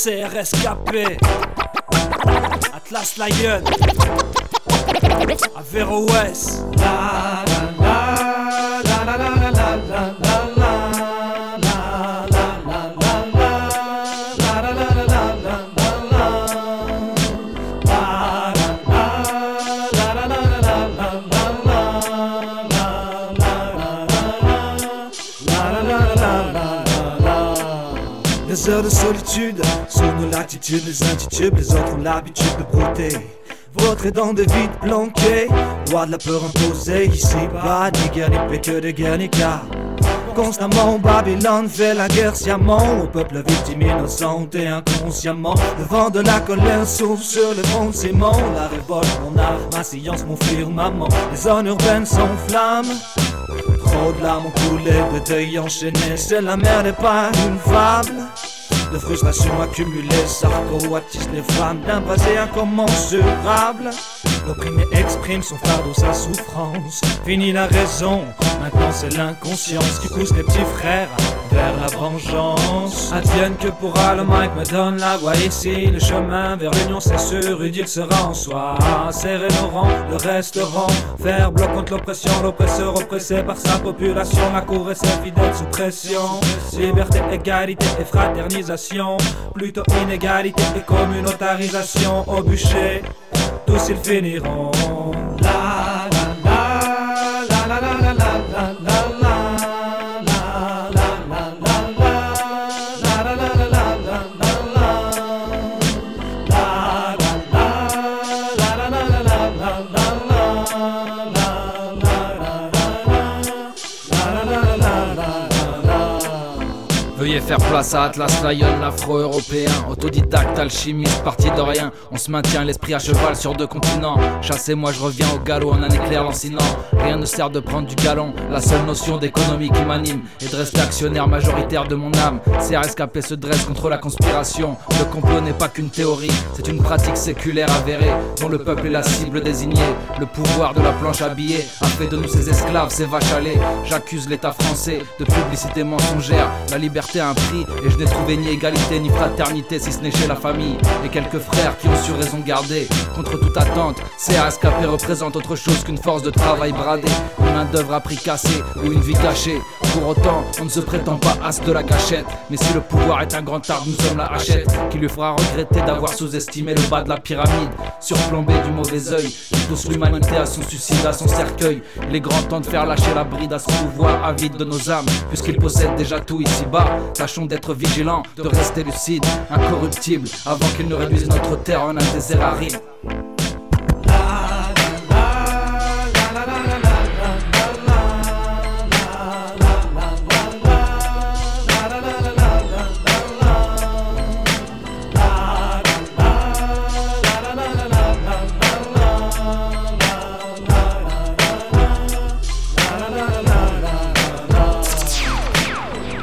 CRSKP, Atlas Lion, Avero West. La la la la la la la la la la. Des heures de solitude, sous nos latitudes, les intitubes, les autres ont l'habitude de brouter. Votre est dans des vides planqués, loi de la peur imposée, ici pas ni guerre ni paix que de guerre ni cas. Constamment Babylone fait la guerre sciemment au peuple victime innocente et inconsciemment. Le vent de la colère souffle sur le front de Simon. La révolte, mon art, ma science, mon firmament. Les zones urbaines s'enflamment. Trop de larmes ont coulé, de deuil enchaîné. C'est la mer n'est pas une fable. De frustration accumulée, Sarko attise les flammes d'un passé incommensurable. L'opprimé exprime son fardeau, sa souffrance. Fini la raison, maintenant c'est l'inconscience qui pousse les petits frères vers la vengeance. Advienne que pourra, le mic me donne la voix ici. Le chemin vers l'union c'est sûr, il sera en soi. Serrer nos rangs, le restaurant, faire bloc contre l'oppression. L'oppresseur oppressé par sa population, la cour et ses fidèles sous pression. Liberté, égalité et fraternisation, plutôt inégalité et communautarisation. Au bûcher, tous ils finiront. La la la la la la la la la la. Veuillez faire place à Atlas Lion, l'afro-européen, autodidacte, alchimiste, parti de rien. On se maintient l'esprit à cheval sur 2 continents. Chassez-moi, je reviens au galop en un éclair lancinant. Rien ne sert de prendre du galon, la seule notion d'économie qui m'anime est de rester actionnaire majoritaire de mon âme. CRSKP se dresse contre la conspiration. Le complot n'est pas qu'une théorie, c'est une pratique séculaire avérée, dont le peuple est la cible désignée. Le pouvoir de la planche à billets a fait de nous ses esclaves, ses vaches à lait. J'accuse l'état français de publicité mensongère. La liberté a un prix et je n'ai trouvé ni égalité ni fraternité, si ce n'est chez la famille et quelques frères qui ont su raison garder. Contre toute attente, CRSKP représente autre chose qu'une force de travail bradée, une main d'œuvre à prix cassé ou une vie cachée. Pour autant, on ne se prétend pas as de la gâchette, mais si le pouvoir est un grand art, nous sommes la hachette qui lui fera regretter d'avoir sous-estimé le bas de la pyramide, surplombé du mauvais œil, qui pousse l'humanité à son suicide, à son cercueil. Il est grand temps de faire lâcher la bride à ce pouvoir avide de nos âmes, puisqu'il possède déjà tout ici-bas. Tâchons d'être vigilants, de rester lucides, incorruptibles, avant qu'il ne réduise notre terre en un désert aride.